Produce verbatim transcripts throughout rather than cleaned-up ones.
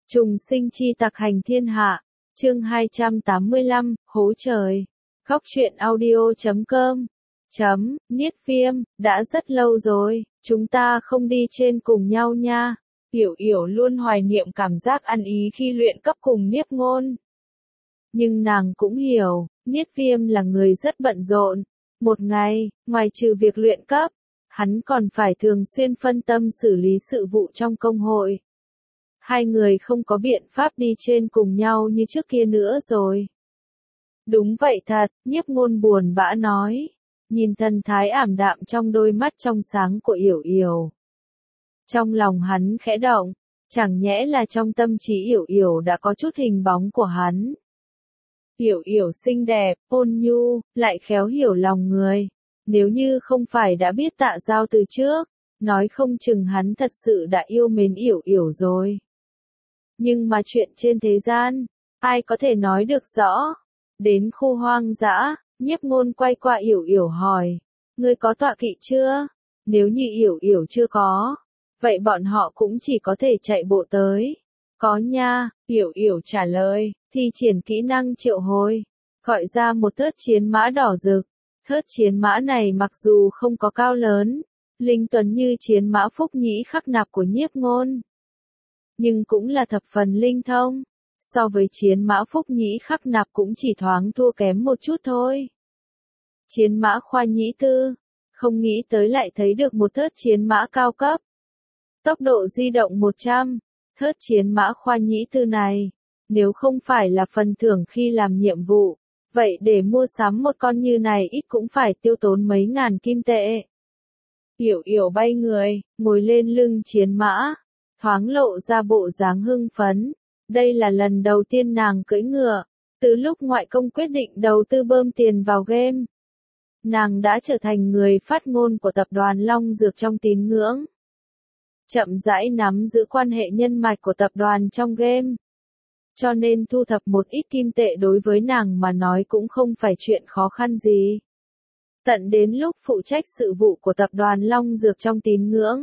Trùng sinh chi tặc hành thiên hạ, chương hai trăm tám mươi lăm, hố trời. Góc truyện audio chấm com. Chấm, Niết Viêm, đã rất lâu rồi, chúng ta không đi trên cùng nhau nha. Yểu Yểu luôn hoài niệm cảm giác ăn ý khi luyện cấp cùng Niếp Ngôn. Nhưng nàng cũng hiểu, Niết Viêm là người rất bận rộn. Một ngày, ngoài trừ việc luyện cấp, hắn còn phải thường xuyên phân tâm xử lý sự vụ trong công hội. Hai người không có biện pháp đi trên cùng nhau như trước kia nữa rồi. Đúng vậy thật, Nhiếp Ngôn buồn bã nói, nhìn thần thái ảm đạm trong đôi mắt trong sáng của Yểu Yểu. Trong lòng hắn khẽ động, chẳng nhẽ là trong tâm trí Yểu Yểu đã có chút hình bóng của hắn. Yểu Yểu xinh đẹp, ôn nhu, lại khéo hiểu lòng người. Nếu như không phải đã biết Tạ Giao từ trước, nói không chừng hắn thật sự đã yêu mến Yểu Yểu rồi. Nhưng mà chuyện trên thế gian, ai có thể nói được rõ. Đến khu hoang dã, Nhiếp Ngôn quay qua Yểu Yểu hỏi, ngươi có tọa kỵ chưa? Nếu như Yểu Yểu chưa có, vậy bọn họ cũng chỉ có thể chạy bộ tới. Có nha, Yểu Yểu trả lời, thi triển kỹ năng triệu hồi, gọi ra một thớt chiến mã đỏ rực. Thớt chiến mã này mặc dù không có cao lớn, linh tuấn như chiến mã Phúc Nhĩ Khắc Nạp của Nhiếp Ngôn, nhưng cũng là thập phần linh thông. So với chiến mã Phúc Nhĩ Khắc Nạp cũng chỉ thoáng thua kém một chút thôi. Chiến mã Khoa Nhĩ Tư, không nghĩ tới lại thấy được một thớt chiến mã cao cấp. Tốc độ di động một trăm, thớt chiến mã Khoa Nhĩ Tư này, nếu không phải là phần thưởng khi làm nhiệm vụ, vậy để mua sắm một con như này ít cũng phải tiêu tốn mấy ngàn kim tệ. Yểu Yểu bay người, ngồi lên lưng chiến mã, thoáng lộ ra bộ dáng hưng phấn. Đây là lần đầu tiên nàng cưỡi ngựa, từ lúc ngoại công quyết định đầu tư bơm tiền vào game. Nàng đã trở thành người phát ngôn của tập đoàn Long Dược trong tín ngưỡng. Chậm rãi nắm giữ quan hệ nhân mạch của tập đoàn trong game. Cho nên thu thập một ít kim tệ đối với nàng mà nói cũng không phải chuyện khó khăn gì. Tận đến lúc phụ trách sự vụ của tập đoàn Long Dược trong tín ngưỡng,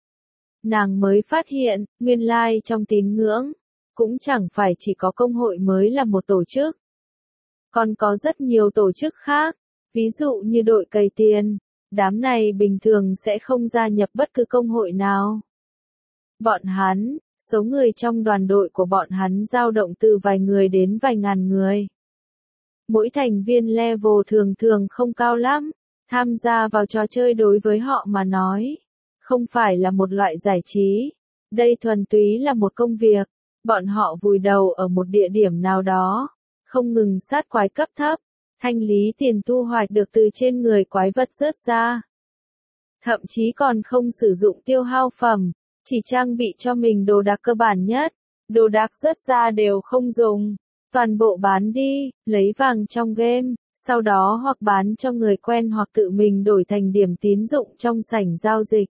nàng mới phát hiện, nguyên lai trong tín ngưỡng, cũng chẳng phải chỉ có công hội mới là một tổ chức. Còn có rất nhiều tổ chức khác, ví dụ như đội cày tiền, đám này bình thường sẽ không gia nhập bất cứ công hội nào. Bọn hắn, số người trong đoàn đội của bọn hắn dao động từ vài người đến vài ngàn người. Mỗi thành viên level thường thường không cao lắm, tham gia vào trò chơi đối với họ mà nói, không phải là một loại giải trí, đây thuần túy là một công việc. Bọn họ vùi đầu ở một địa điểm nào đó, không ngừng sát quái cấp thấp, thanh lý tiền thu hoạch được từ trên người quái vật rớt ra. Thậm chí còn không sử dụng tiêu hao phẩm, chỉ trang bị cho mình đồ đạc cơ bản nhất, đồ đạc rớt ra đều không dùng, toàn bộ bán đi, lấy vàng trong game, sau đó hoặc bán cho người quen hoặc tự mình đổi thành điểm tín dụng trong sảnh giao dịch.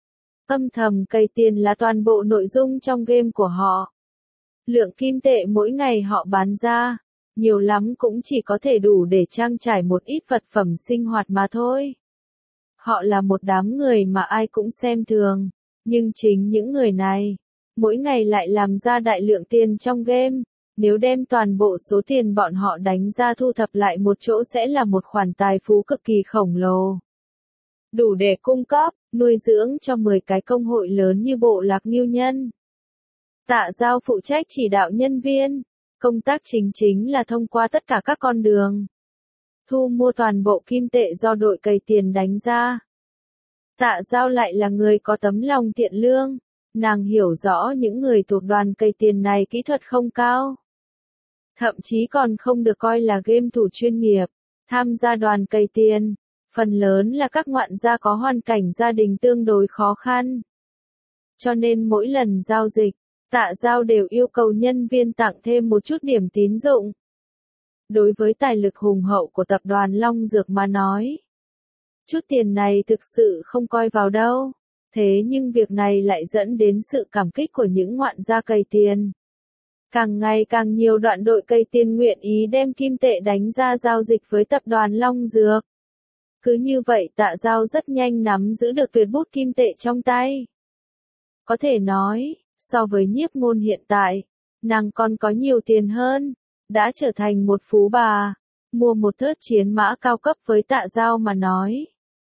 Âm thầm cày tiền là toàn bộ nội dung trong game của họ. Lượng kim tệ mỗi ngày họ bán ra, nhiều lắm cũng chỉ có thể đủ để trang trải một ít vật phẩm sinh hoạt mà thôi. Họ là một đám người mà ai cũng xem thường, nhưng chính những người này, mỗi ngày lại làm ra đại lượng tiền trong game, nếu đem toàn bộ số tiền bọn họ đánh ra thu thập lại một chỗ sẽ là một khoản tài phú cực kỳ khổng lồ. Đủ để cung cấp, nuôi dưỡng cho mười cái công hội lớn như Bộ Lạc Ngưu Nhân. Tạ Giao phụ trách chỉ đạo nhân viên, công tác chính chính là thông qua tất cả các con đường. Thu mua toàn bộ kim tệ do đội cày tiền đánh ra. Tạ Giao lại là người có tấm lòng thiện lương, nàng hiểu rõ những người thuộc đoàn cày tiền này kỹ thuật không cao. Thậm chí còn không được coi là game thủ chuyên nghiệp, tham gia đoàn cày tiền, phần lớn là các ngoạn gia có hoàn cảnh gia đình tương đối khó khăn. Cho nên mỗi lần giao dịch, Tạ Giao đều yêu cầu nhân viên tặng thêm một chút điểm tín dụng. Đối với tài lực hùng hậu của tập đoàn Long Dược mà nói, chút tiền này thực sự không coi vào đâu, thế nhưng việc này lại dẫn đến sự cảm kích của những ngoạn gia cày tiền. Càng ngày càng nhiều đoạn đội cày tiền nguyện ý đem kim tệ đánh ra giao dịch với tập đoàn Long Dược. Cứ như vậy Tạ Giao rất nhanh nắm giữ được tuyệt bút kim tệ trong tay. Có thể nói, so với Nhiếp Ngôn hiện tại, nàng còn có nhiều tiền hơn, đã trở thành một phú bà, mua một thớt chiến mã cao cấp với Tạ Giao mà nói.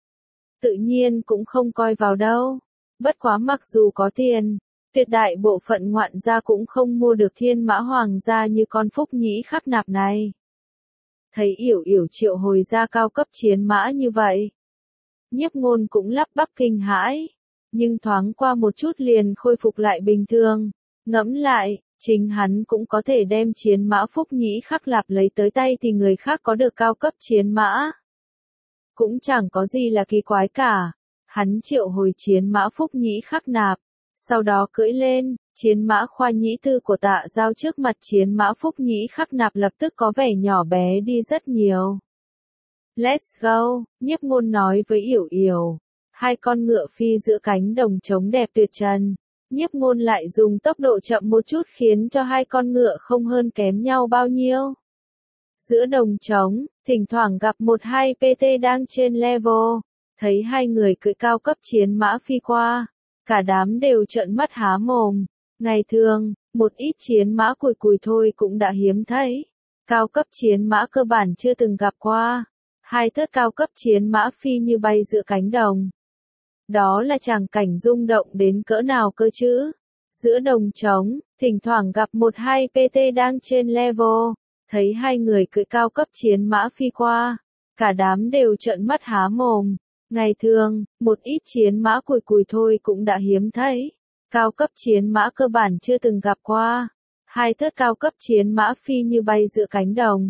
Tự nhiên cũng không coi vào đâu, bất quá mặc dù có tiền, tuyệt đại bộ phận ngoạn gia cũng không mua được thiên mã hoàng gia như con Phúc Nhĩ Khắc Nạp này. Thấy Yểu Yểu triệu hồi ra cao cấp chiến mã như vậy, Nhiếp Ngôn cũng lắp bắp kinh hãi, nhưng thoáng qua một chút liền khôi phục lại bình thường. Ngẫm lại, chính hắn cũng có thể đem chiến mã Phúc Nhĩ Khắc Lạp lấy tới tay thì người khác có được cao cấp chiến mã. Cũng chẳng có gì là kỳ quái cả. Hắn triệu hồi chiến mã Phúc Nhĩ Khắc Nạp, sau đó cưỡi lên, chiến mã Khoa Nhĩ Tư của Tạ Giao trước mặt chiến mã Phúc Nhĩ Khắc Nạp lập tức có vẻ nhỏ bé đi rất nhiều. Let's go, Nhiếp Ngôn nói với Yểu Yểu. Hai con ngựa phi giữa cánh đồng trống đẹp tuyệt trần. Nhiếp Ngôn lại dùng tốc độ chậm một chút khiến cho hai con ngựa không hơn kém nhau bao nhiêu. Giữa đồng trống, thỉnh thoảng gặp một hai pê tê đang trên level, thấy hai người cưỡi cao cấp chiến mã phi qua, cả đám đều trợn mắt há mồm. Ngày thường, một ít chiến mã cùi cùi thôi cũng đã hiếm thấy, cao cấp chiến mã cơ bản chưa từng gặp qua. Hai thớt cao cấp chiến mã phi như bay giữa cánh đồng. Đó là tràng cảnh rung động đến cỡ nào cơ chứ? Giữa đồng trống, thỉnh thoảng gặp một hai pê tê đang trên level, thấy hai người cưỡi cao cấp chiến mã phi qua, cả đám đều trợn mắt há mồm. Ngày thường, một ít chiến mã cùi cùi thôi cũng đã hiếm thấy, cao cấp chiến mã cơ bản chưa từng gặp qua. Hai thớt cao cấp chiến mã phi như bay giữa cánh đồng.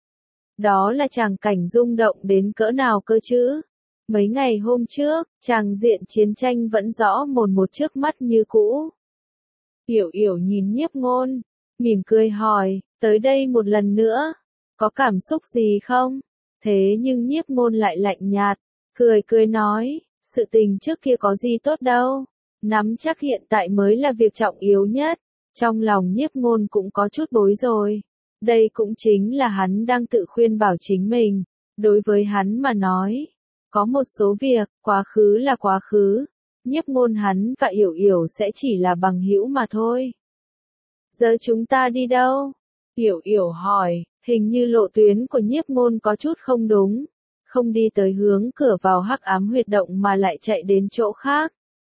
Đó là tràng cảnh rung động đến cỡ nào cơ chứ? Mấy ngày hôm trước, tràng diện chiến tranh vẫn rõ mồn một trước mắt như cũ. Yểu Yểu nhìn Nhiếp Ngôn, mỉm cười hỏi, tới đây một lần nữa, có cảm xúc gì không? Thế nhưng Nhiếp Ngôn lại lạnh nhạt, cười cười nói, sự tình trước kia có gì tốt đâu, nắm chắc hiện tại mới là việc trọng yếu nhất. Trong lòng Nhiếp Ngôn cũng có chút bối rồi. Đây cũng chính là hắn đang tự khuyên bảo chính mình. Đối với hắn mà nói, có một số việc, quá khứ là quá khứ. Nhiếp Ngôn hắn và Yểu Yểu sẽ chỉ là bằng hữu mà thôi. Giờ chúng ta đi đâu? Yểu Yểu hỏi, hình như lộ tuyến của Nhiếp Ngôn có chút không đúng. Không đi tới hướng cửa vào hắc ám huyệt động mà lại chạy đến chỗ khác.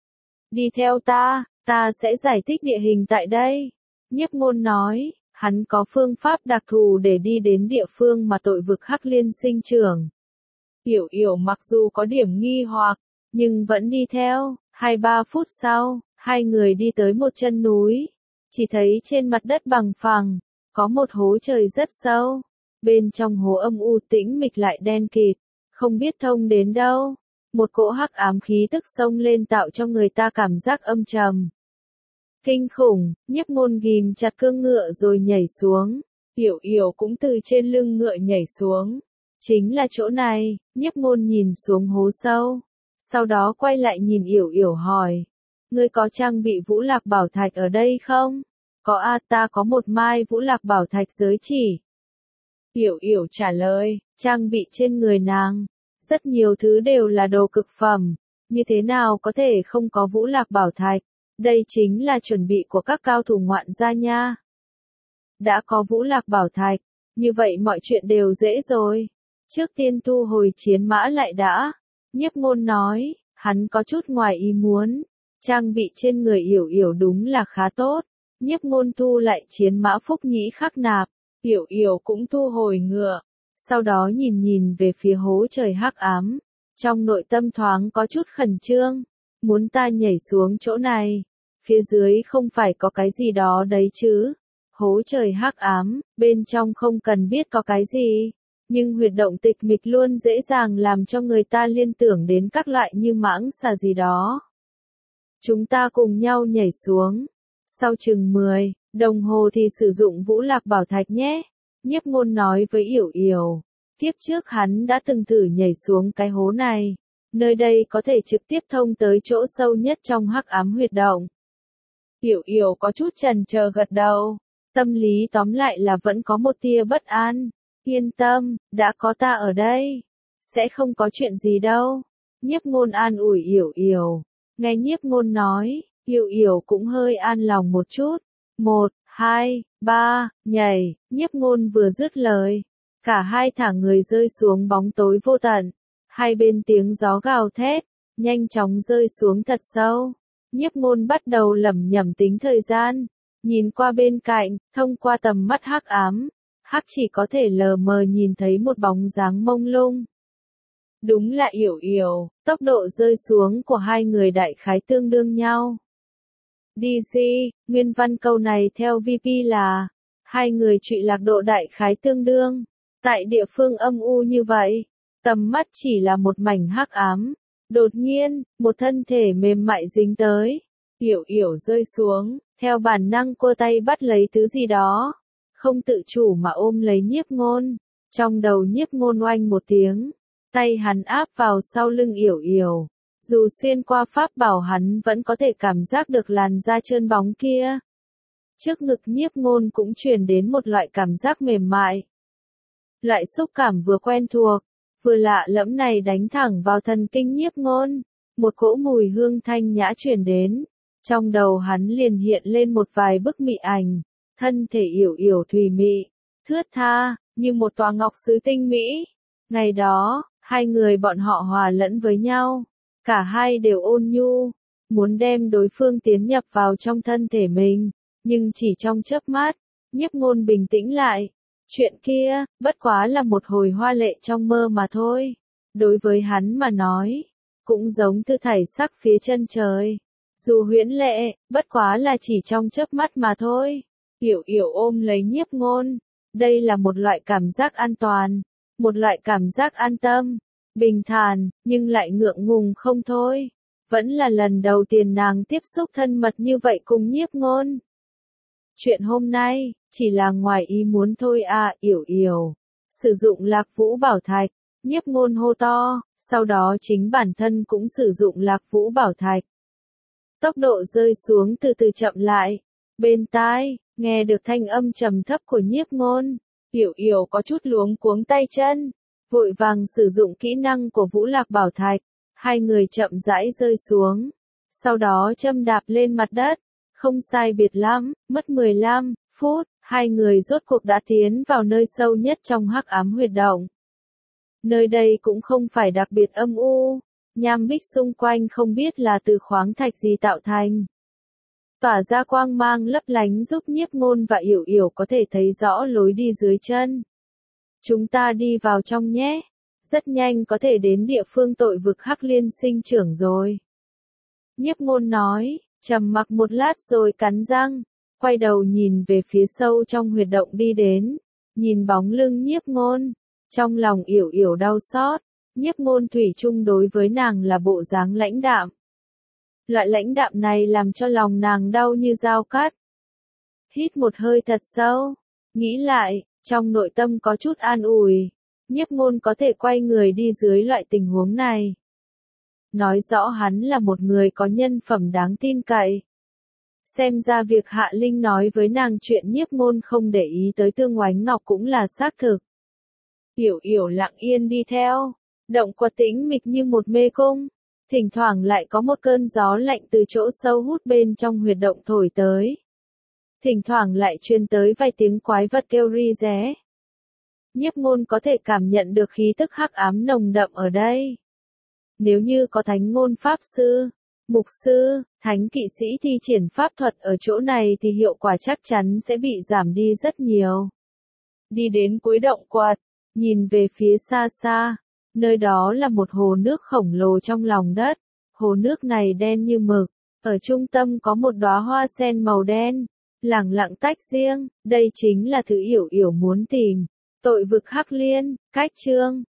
Đi theo ta, ta sẽ giải thích địa hình tại đây. Nhiếp Ngôn nói, hắn có phương pháp đặc thù để đi đến địa phương mà tội vực Hắc Liên sinh trưởng. Yểu Yểu mặc dù có điểm nghi hoặc, nhưng vẫn đi theo. Hai ba phút sau, hai người đi tới một chân núi. Chỉ thấy trên mặt đất bằng phẳng, có một hố trời rất sâu. Bên trong hố âm u tĩnh mịch lại đen kịt, không biết thông đến đâu. Một cỗ hắc ám khí tức xông lên tạo cho người ta cảm giác âm trầm. Kinh khủng, Nhiếp Ngôn ghim chặt cương ngựa rồi nhảy xuống. Yểu Yểu cũng từ trên lưng ngựa nhảy xuống. Chính là chỗ này, Nhiếp Ngôn nhìn xuống hố sâu. Sau đó quay lại nhìn Yểu Yểu hỏi. Ngươi có trang bị Vũ Lạc Bảo Thạch ở đây không? Có a, ta có một mai Vũ Lạc Bảo Thạch giới chỉ. Yểu Yểu trả lời, trang bị trên người nàng. Rất nhiều thứ đều là đồ cực phẩm. Như thế nào có thể không có Vũ Lạc Bảo Thạch? Đây chính là chuẩn bị của các cao thủ ngoạn gia nha. Đã có Vũ Lạc Bảo Thạch, như vậy mọi chuyện đều dễ rồi. Trước tiên thu hồi chiến mã lại đã. Nhiếp Ngôn nói, hắn có chút ngoài ý muốn. Trang bị trên người Yểu Yểu đúng là khá tốt. Nhiếp Ngôn thu lại chiến mã Phúc Nhĩ Khắc Nạp. Yểu Yểu cũng thu hồi ngựa. Sau đó nhìn nhìn về phía hố trời hắc ám. Trong nội tâm thoáng có chút khẩn trương. Muốn ta nhảy xuống chỗ này. Phía dưới không phải có cái gì đó đấy chứ. Hố trời hắc ám, bên trong không cần biết có cái gì. Nhưng huyệt động tịch mịch luôn dễ dàng làm cho người ta liên tưởng đến các loại như mãng xà gì đó. Chúng ta cùng nhau nhảy xuống. Sau chừng mười đồng hồ thì sử dụng Vũ Lạc Bảo Thạch nhé. Nhiếp Ngôn nói với Yểu Yểu. Kiếp trước hắn đã từng thử nhảy xuống cái hố này. Nơi đây có thể trực tiếp thông tới chỗ sâu nhất trong hắc ám huyệt động. Yểu Yểu có chút chần chờ gật đầu. Tâm lý tóm lại là vẫn có một tia bất an. Yên tâm, đã có ta ở đây. Sẽ không có chuyện gì đâu. Nhiếp Ngôn an ủi Yểu Yểu. Nghe Nhiếp Ngôn nói, Yểu Yểu cũng hơi an lòng một chút. Một, hai, ba, nhảy, Nhiếp Ngôn vừa dứt lời. Cả hai thả người rơi xuống bóng tối vô tận. Hai bên tiếng gió gào thét, nhanh chóng rơi xuống thật sâu. Nhiếp Ngôn bắt đầu lẩm nhẩm tính thời gian. Nhìn qua bên cạnh, thông qua tầm mắt hắc ám, hắc chỉ có thể lờ mờ nhìn thấy một bóng dáng mông lung. Đúng là Yểu Yểu, tốc độ rơi xuống của hai người đại khái tương đương nhau. đê giê, nguyên văn câu này theo vê pê là, hai người trụy lạc độ đại khái tương đương. Tại địa phương âm u như vậy, tầm mắt chỉ là một mảnh hắc ám. Đột nhiên, một thân thể mềm mại dính tới. Yểu Yểu rơi xuống, theo bản năng cô tay bắt lấy thứ gì đó. Không tự chủ mà ôm lấy Nhiếp Ngôn. Trong đầu Nhiếp Ngôn oanh một tiếng. Tay hắn áp vào sau lưng Yểu Yểu. Dù xuyên qua pháp bảo hắn vẫn có thể cảm giác được làn da trơn bóng kia. Trước ngực Nhiếp Ngôn cũng truyền đến một loại cảm giác mềm mại. Loại xúc cảm vừa quen thuộc, vừa lạ lẫm này đánh thẳng vào thần kinh Nhiếp Ngôn. Một cỗ mùi hương thanh nhã truyền đến. Trong đầu hắn liền hiện lên một vài bức mị ảnh. Thân thể Yểu Yểu thùy mị, thướt tha, như một tòa ngọc sứ tinh mỹ. Ngày đó, hai người bọn họ hòa lẫn với nhau. Cả hai đều ôn nhu, muốn đem đối phương tiến nhập vào trong thân thể mình. Nhưng chỉ trong chớp mắt, Nhiếp Ngôn bình tĩnh lại. Chuyện kia, bất quá là một hồi hoa lệ trong mơ mà thôi. Đối với hắn mà nói, cũng giống thư thảy sắc phía chân trời. Dù huyễn lệ, bất quá là chỉ trong chớp mắt mà thôi. Yểu Yểu ôm lấy Nhiếp Ngôn. Đây là một loại cảm giác an toàn, một loại cảm giác an tâm, bình thản, nhưng lại ngượng ngùng không thôi. Vẫn là lần đầu tiên nàng tiếp xúc thân mật như vậy cùng Nhiếp Ngôn. Chuyện hôm nay, chỉ là ngoài ý muốn thôi à, Yểu Yểu. Sử dụng Lạc Vũ Bảo Thạch, Nhiếp Ngôn hô to, sau đó chính bản thân cũng sử dụng Lạc Vũ Bảo Thạch. Tốc độ rơi xuống từ từ chậm lại. Bên tai, nghe được thanh âm trầm thấp của Nhiếp Ngôn. Yểu Yểu có chút luống cuống tay chân. Vội vàng sử dụng kỹ năng của Vũ Lạc Bảo Thạch. Hai người chậm rãi rơi xuống. Sau đó châm đạp lên mặt đất. Không sai biệt lắm, mất mười lăm phút, hai người rốt cuộc đã tiến vào nơi sâu nhất trong hắc ám huyệt động. Nơi đây cũng không phải đặc biệt âm u. Nham bích xung quanh không biết là từ khoáng thạch gì tạo thành. Tỏa ra quang mang lấp lánh giúp Nhiếp Ngôn và Yểu Yểu có thể thấy rõ lối đi dưới chân. Chúng ta đi vào trong nhé. Rất nhanh có thể đến địa phương tội vực Hắc Liên sinh trưởng rồi. Nhiếp Ngôn nói, trầm mặc một lát rồi cắn răng, quay đầu nhìn về phía sâu trong huyệt động đi đến. Nhìn bóng lưng Nhiếp Ngôn, trong lòng Yểu Yểu đau xót. Nhiếp Ngôn thủy chung đối với nàng là bộ dáng lãnh đạm. Loại lãnh đạm này làm cho lòng nàng đau như dao cắt. Hít một hơi thật sâu, nghĩ lại, trong nội tâm có chút an ủi. Nhiếp Ngôn có thể quay người đi dưới loại tình huống này. Nói rõ hắn là một người có nhân phẩm đáng tin cậy. Xem ra việc Hạ Linh nói với nàng chuyện Nhiếp Ngôn không để ý tới Tương Oánh Ngọc cũng là xác thực. Yểu Yểu lặng yên đi theo. Động quật tĩnh mịch như một mê cung. Thỉnh thoảng lại có một cơn gió lạnh từ chỗ sâu hút bên trong huyệt động thổi tới. Thỉnh thoảng lại truyền tới vài tiếng quái vật kêu ri ré. Nhiếp Ngôn có thể cảm nhận được khí tức hắc ám nồng đậm ở đây. Nếu như có thánh ngôn pháp sư, mục sư, thánh kỵ sĩ thi triển pháp thuật ở chỗ này thì hiệu quả chắc chắn sẽ bị giảm đi rất nhiều. Đi đến cuối động quật, nhìn về phía xa xa. Nơi đó là một hồ nước khổng lồ trong lòng đất. Hồ nước này đen như mực. Ở trung tâm có một đóa hoa sen màu đen. Lẳng lặng tách riêng. Đây chính là thứ Yểu Yểu muốn tìm. Tội vực Hắc Liên. Cách chương.